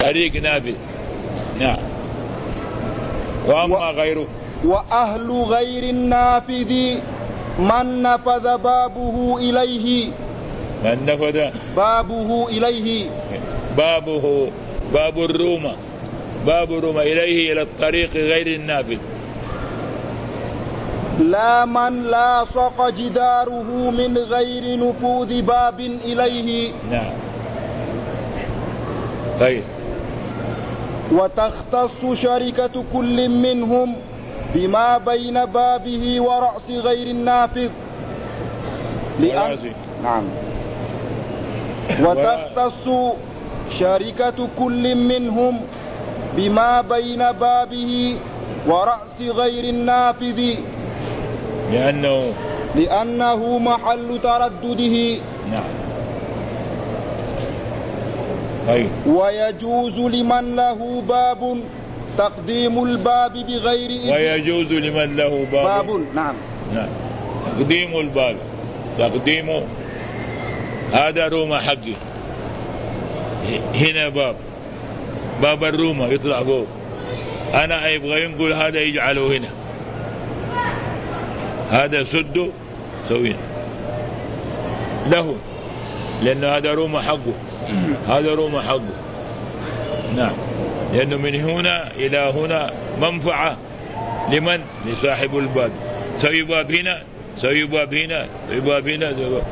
طريق نافذ. نعم. وأما غيره وأهل غير النافذ من نفذ بابه إليه. من نفذ بابه إليه. باب الروم إليه إلى الطريق غير النافذ. لا من لاصق جداره من غير نفوذ باب إليه. نعم. طيب. وتختص شركة كل منهم بما بين بابه ورأس غير النافذ. نعم. وتختص شركة كل منهم بما بين بابه ورأس غير النافذ لأنه محل تردده. نعم. طيب. ويجوز لمن له باب تقديم الباب بغير إذن. ويجوز لمن له باب. نعم. تقديم الباب. تقديمه هذا روما حقي، هنا باب الروما يطلع فوق، أنا يبغى ينقل هذا يجعله هنا، هذا سده سوينا له، لأن هذا روما حقه، هذا روما حقه. نعم. لأنه من هنا إلى هنا منفعة لمن؟ لصاحب الباب. سوي باب هنا، سوي باب هنا، سوي باب هنا، سوي باب.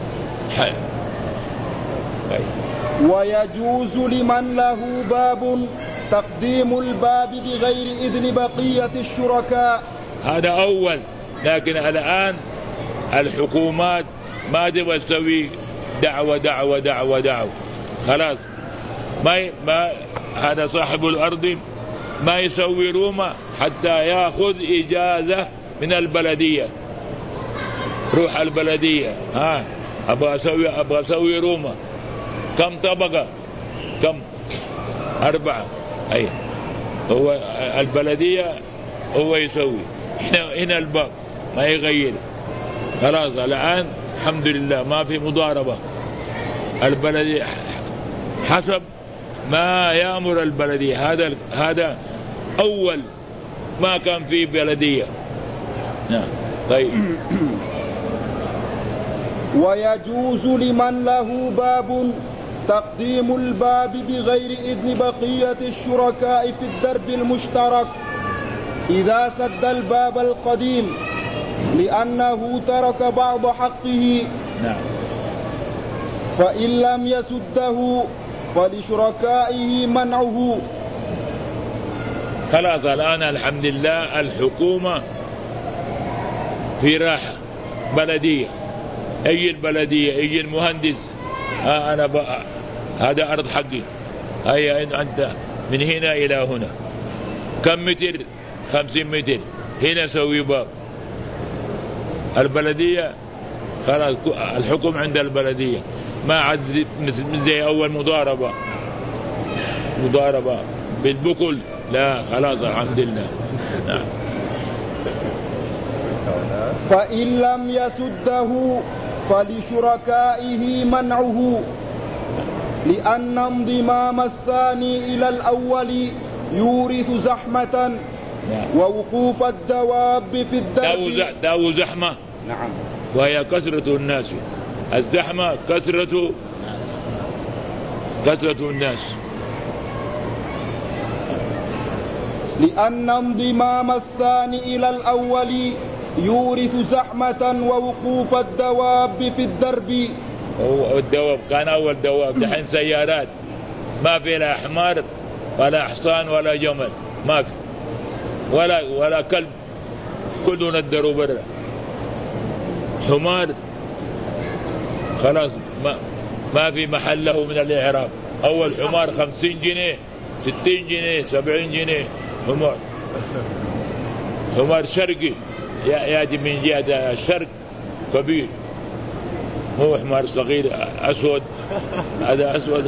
ويجوز لمن له باب تقديم الباب بغير إذن بقية الشركاء. هذا أول. لكن الآن الحكومات ما تبغى تسوي دعوة خلاص. ما هذا صاحب الأرض ما يسوي روما حتى يأخذ إجازة من البلدية. روح البلدية، أبغى أسوي روما. كم طبقة؟ كم؟ 4. أي هو البلدية هو يسوي هنا الباب ما يغير. خلاص الآن الحمد لله ما في مضاربة. البلدية حسب ما يأمر البلدية. هذا أول ما كان في بلدية. نعم. طيب. ويجوز لمن له باب تقديم الباب بغير إذن بقية الشركاء في الدرب المشترك إذا سد الباب القديم لأنه ترك بعض حقه. نعم. فإن لم يسده فلشركائه منعه. خلاص الآن الحمد لله الحكومة في راحة. بلدية، أي البلدية، أي المهندس، أنا هذا أرض حقي، هيا أنت من هنا إلى هنا كم متر؟ 50 متر. هنا سوي باب. البلدية خلاص الحكم عند البلدية، ما عاد زي أول مضاربة بالبكل، لا خلاص الحمد لله. نعم. فإن لم يسده فلشركائه منعه لأن انضمام الثاني إلى الأول يورث زحمة ووقوف الدواب في الدرب. داو زحمة. نعم. وهي كثرة الناس. الزحمة كثرة الناس. لأن انضمام الثاني إلى الأول يورث زحمة ووقوف الدواب في الدرب. الدواب كان أول دواب، دحين سيارات ما في لا حمار ولا حصان ولا جمل، ما في ولا كلب، كلنا ندروا برا. حمار خلاص ما في محل له من الإعراب. أول حمار 50 جنيه 60 جنيه 70 جنيه حمار شرقي يأتي من جهة الشرق كبير، مو حمار صغير أسود. هذا أسود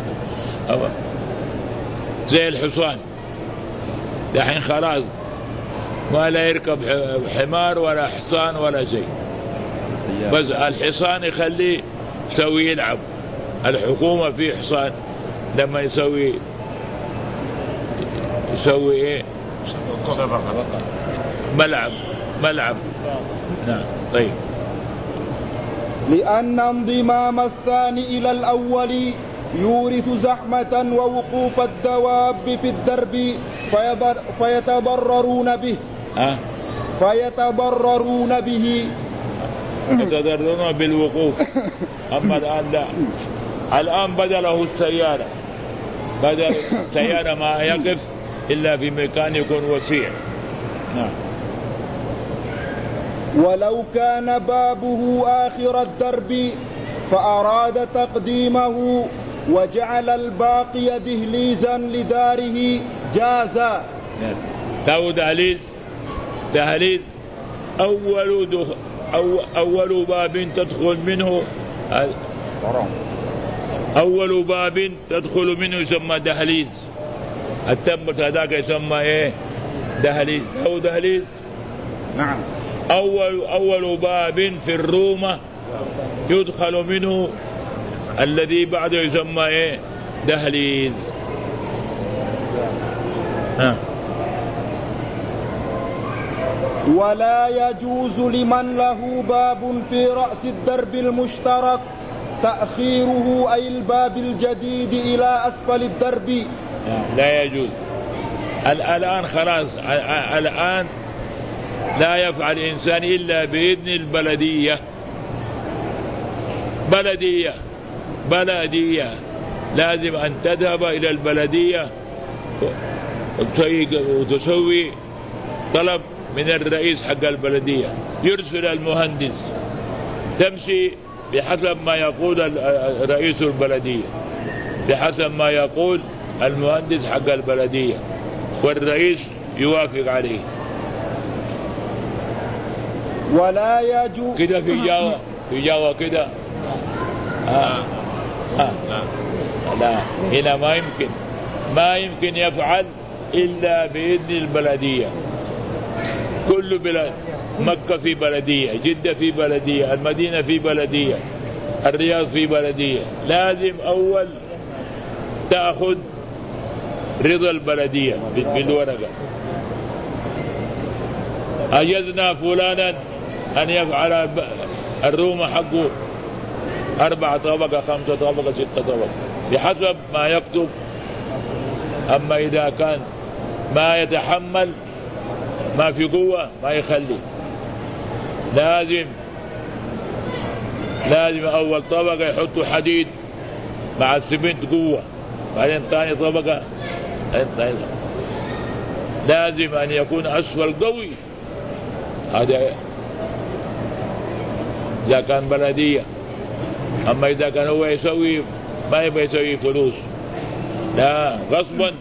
زي الحصان. دحين خلاص ما لا يركب حمار ولا حصان ولا شيء، بس الحصان يخليه يسوي يلعب. الحكومة في حصان لما يسوي نسوي إيه؟ ملعب. نعم. طيب. لأن انضمام الثاني إلى الأول يورث زحمة ووقوف الدواب في الدرب فيتضررون به. يتضررون بالوقوف. أما الآن لا، الآن بدله السيارة، بدل السيارة ما يقف إلا في مكان يكون وسيع. نعم. ولو كان بابه آخر الدرب فأراد تقديمه وجعل الباقي دهليزا لداره جاز. له دهليز أول باب تدخل منه، أول باب تدخل منه يسمى دهليز. التمت هذاك يسمى إيه؟ دهليز. أو دهليز. نعم. أول باب في الرومة يدخل منه الذي بعده يسمى إيه؟ دهليز. ولا يجوز لمن له باب في رأس الدرب المشترك تأخيره أي الباب الجديد إلى أسفل الدرب. لا يجوز. الآن خلاص، الآن لا يفعل الإنسان إلا بإذن البلدية. بلدية لازم أن تذهب إلى البلدية وتسوي طلب من الرئيس حق البلدية، يرسل المهندس، تمشي بحسب ما يقول رئيس البلدية، بحسب ما يقول المهندس حق البلدية، والرئيس يوافق عليه. ولا يجوز كده في جاوة كده. لا، هنا ما يمكن يفعل إلا بإذن البلدية. كل بلد، مكة في بلدية، جدة في بلدية، المدينة في بلدية، الرياض في بلدية. لازم أول تأخذ رضا البلدية بالورقة. أجزنا فلانا أن يفعل الروم حقه 4 طبقة 5 طبقة 6 طبقة بحسب ما يكتب. أما إذا كان ما يتحمل، ما في قوة، ما يخلي. لازم أول طبقة يحطوا حديد مع السمنت قوة، بعدين ثاني طبقة. لازم أن يكون أسفل قوي. هذا إذا كان بلدية. أما إذا كان هو يسوي، ما يبغى يسوي فلوس، لا، غصبا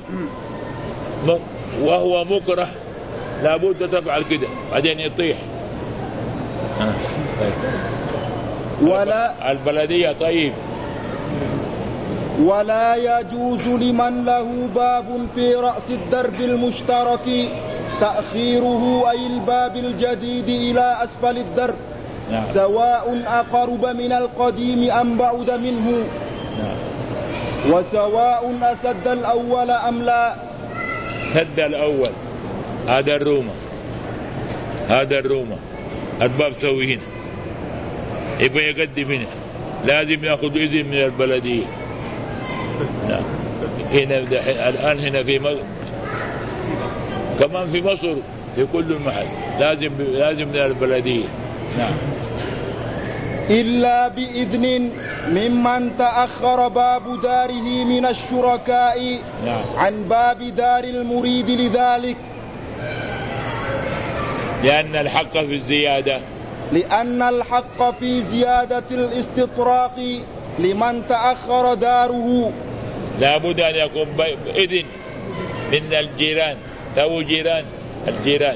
وهو مكره لابد تفعل كده، بعدين يطيح. ولا البلدية. طيب. ولا يجوز لمن له باب في رأس الدرب المشترك تأخيره أي الباب الجديد إلى أسفل الدرب. نعم. سواء أقرب من القديم أم بعد منه. نعم. وسواء أسد الأول أم لا. سد الأول هذا الرومة الباب سوي هنا، يبقى يقدم هنا، لازم يأخذ إذن من البلدية. نعم. هنا الآن هنا في مصر، كمان في مصر في كل محل لازم من البلدية. نعم. إلا بإذن ممن تأخر باب داره من الشركاء. نعم. عن باب دار المريد لذلك. لأن الحق في زيادة الاستطراق لمن تأخر داره. لا بد أن يكون بإذن من الجيران، له الجيران.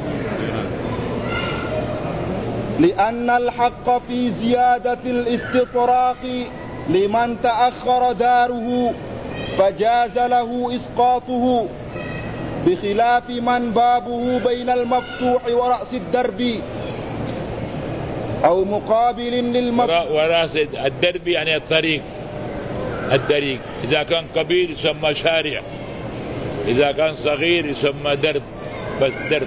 لأن الحق في زيادة الاستطراق لمن تأخر داره فجاز له إسقاطه، بخلاف من بابه بين المفتوح ورأس الدرب أو مقابل ورأس الدرب يعني الطريق. إذا كان قبيل يسمى شارع، إذا كان صغير يسمى درب، بس درب.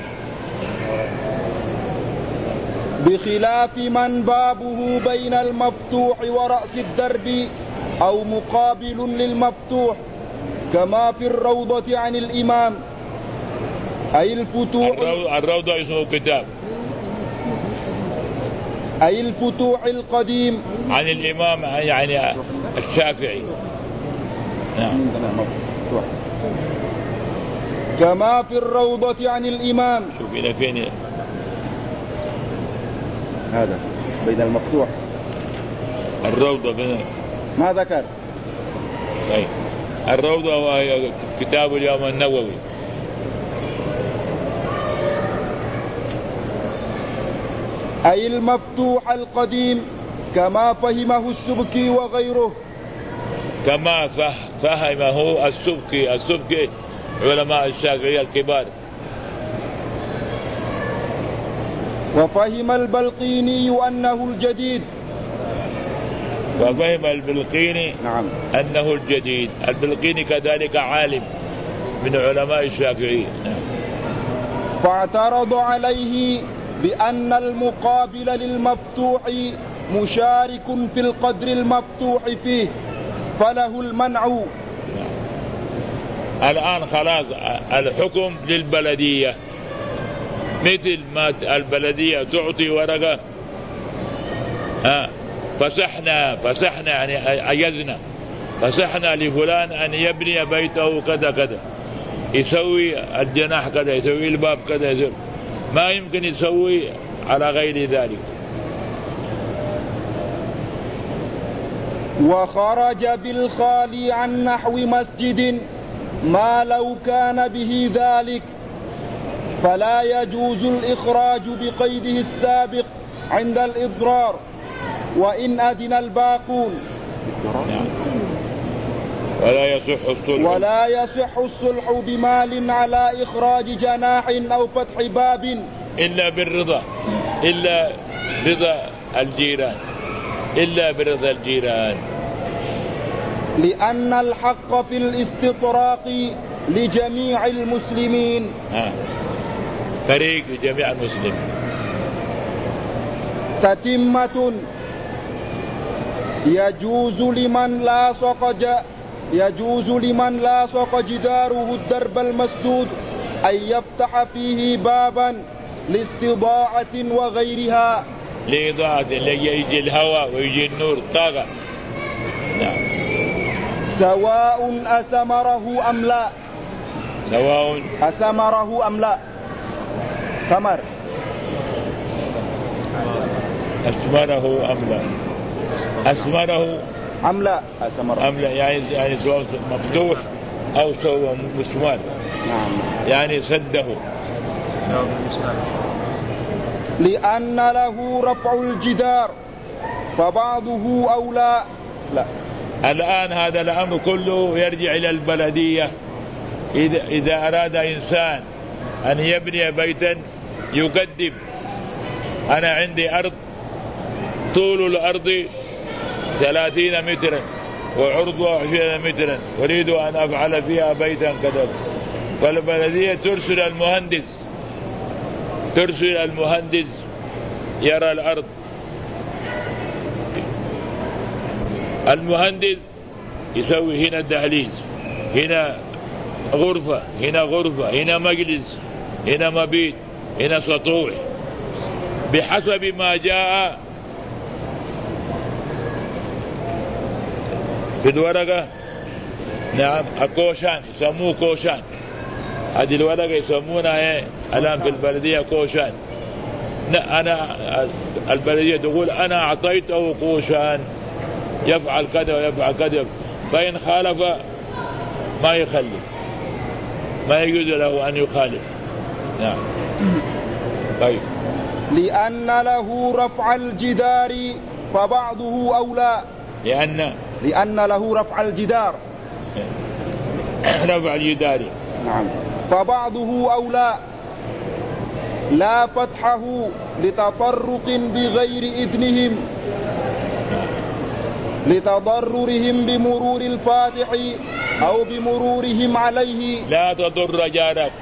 بخلاف من بابه بين المفتوح ورأس الدرب أو مقابل للمفتوح، كما في الروضة عن الإمام، أي الفتوح. الروضة اسمه كتاب، أي الفتوح القديم عن الإمام يعني الشافعي. نعم. كما في الروضة عن الإمام. شوف إلى فين هذا بين المفتوح. الروضة بين ما ذكر. طيب الروضة هو كتاب اليوم النووي. أي المفتوح القديم كما فهمه السبكي وغيره. كما فهمه السبكي علماء الشافعية الكبار. وفهم البلقيني أنه الجديد. وفهم البلقيني نعم أنه الجديد. البلقيني كذلك عالم من علماء الشافعية. فاعترض عليه بأن المقابل للمفتوح مشارك في القدر المفتوح فيه، فله المنع. الآن خلاص الحكم للبلدية، مثل ما البلدية تعطي ورقة فسحنا يعني أجزنا، فسحنا لفلان أن يبني بيته كذا كذا، يسوي الجناح كذا، يسوي الباب كذا، يسوي. ما يمكن يسوي على غير ذلك. وخرج بالخالي عن نحو مسجد ما لو كان به ذلك، فلا يجوز الإخراج بقيده السابق عند الإضرار وإن أذن الباقون. ولا يصح الصلح بمال على إخراج جناح أو فتح باب إلا بالرضا، إلا رضا الجيران، إلا برضا الجيران. لأن الحق في الاستطراق لجميع المسلمين. طريق لجميع المسلمين. تتمة. يجوز لمن لاصق جداره الدرب المسدود أن يفتح فيه بابا لاستضاعة وغيرها. لإضاءة، يجي الهواء ويجي النور طاقة. نعم. سواء أثمره أم لا. سواء أثمره أم لا. ثمر. أثمره أم لا. أثمره أم لا. أثمره أم لا، يعني سواء مفتوح أو سواء مسمار. نعم. يعني سده. لأن له رفع الجدار فبعضه أولى. لا. الآن هذا الأمر كله يرجع إلى البلدية. إذا أراد إنسان أن يبني بيتا يقدم، أنا عندي أرض طول الأرض 30 مترا وعرضها 20 مترا، أريد أن أفعل فيها بيتا كذا، فالبلدية ترسل المهندس يرى الأرض. المهندس يسوي هنا دهليز، هنا غرفة، هنا مجلس، هنا مبيت، هنا سطوح، بحسب ما جاء في الورقة. نعم. الكوشان يسموه كوشان، هذه الورقة يسمونها الآن في البلدية كوشان. أنا البلدية تقول أنا أعطيته كوشان يفعل كذا ويفعل كذا، فإن خالف ما يخلف، ما يجوز له أن يخالف. نعم. طيب. لأن له رفع الجدار فبعضه أولى. لأن له رفع الجدار. رفع الجدار. نعم. فبعضه أولى، لا فتحه لتطرق بغير إذنهم. لتضررهم بمرور الفاتح أو بمرورهم عليه. لا تضر جارك،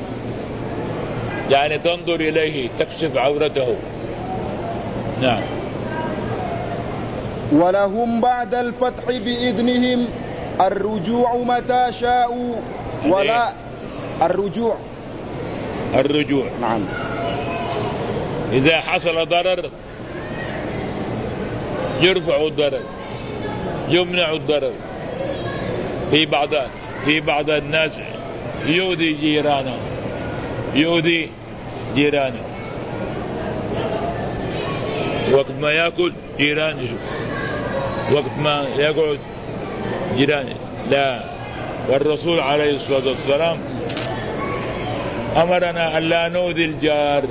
يعني تنظر إليه تكشف عورته. نعم. ولهم بعد الفتح بإذنهم الرجوع متى شاءوا ولا الرجوع. نعم. إذا حصل ضرر يرفع الضرر، يمنع الضرر. في بعض الناس يؤذي جيرانه وقت ما يأكل جيران يشوف، وقت ما يقعد جيران لا. والرسول عليه الصلاة والسلام أمرنا أن لا نؤذي الجار.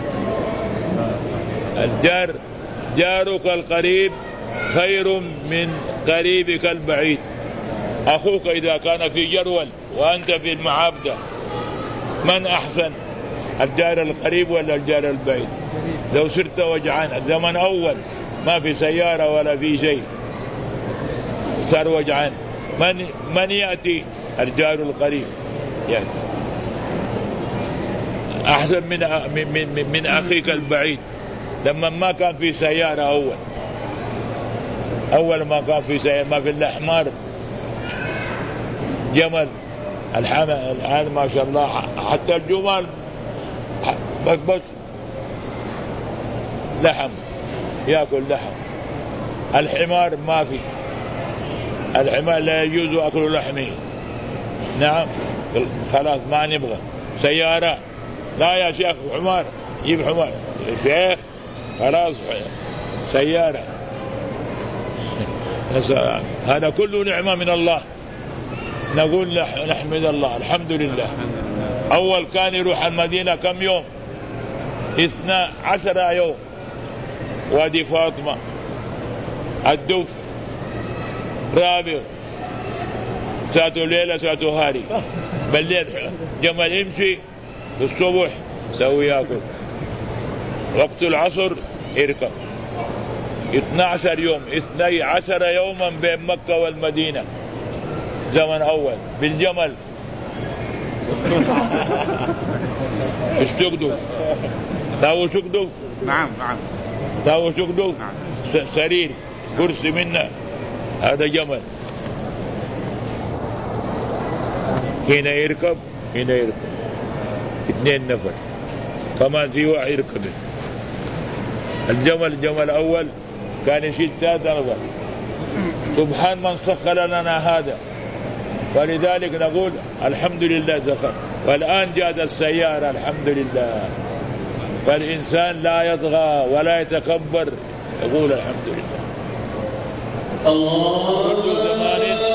جارك القريب خير من قريبك البعيد. أخوك إذا كان في جرول وأنت في المعابدة من أحسن، الجار القريب ولا الجار البعيد؟ لو صرت وجعان، زمن أول ما في سيارة ولا في شيء، صار وجعان، من يأتي؟ الجار القريب يأتي أحسن من أخيك البعيد. لما ما كان في سيارة أول ما كان في سيارة، ما في الأحمار جمل، الآن ما شاء الله حتى الجمال بس لحم، يأكل لحم. الحمار ما في، الحمار لا يجوز أكل لحمه. نعم، خلاص ما نبغى سيارة. لا يا شيخ حمار، جيب حمار يا شيخ، خلاص سيارة. هذا كله نعمة من الله، نقول نحمد الله الحمد لله. أول كان يروح المدينة كم يوم؟ 12 يوم. وادي فاطمة، الدف، رابغ، ساتو ليلة ساتو هاري، بالليل جمل يمشي، الصبح سوي ياكل، وقت العصر يركب. 12 يوم، 12 يوما بين مكة والمدينة، زمن أول بالجمل. الشقدف، تاو شقدف؟ نعم. تاو شقدف؟ سرير كرسي منه، هذا جمل. هنا يركب 2 نفر، كمان في واحد يركب. الجمل أول كان يشيل 3 نفر. سبحان من سخر لنا هذا. ولذلك نقول الحمد لله سخر. والآن جاءت السيارة الحمد لله. فالإنسان لا يطغى ولا يتكبر، يقول الحمد لله. كل زمان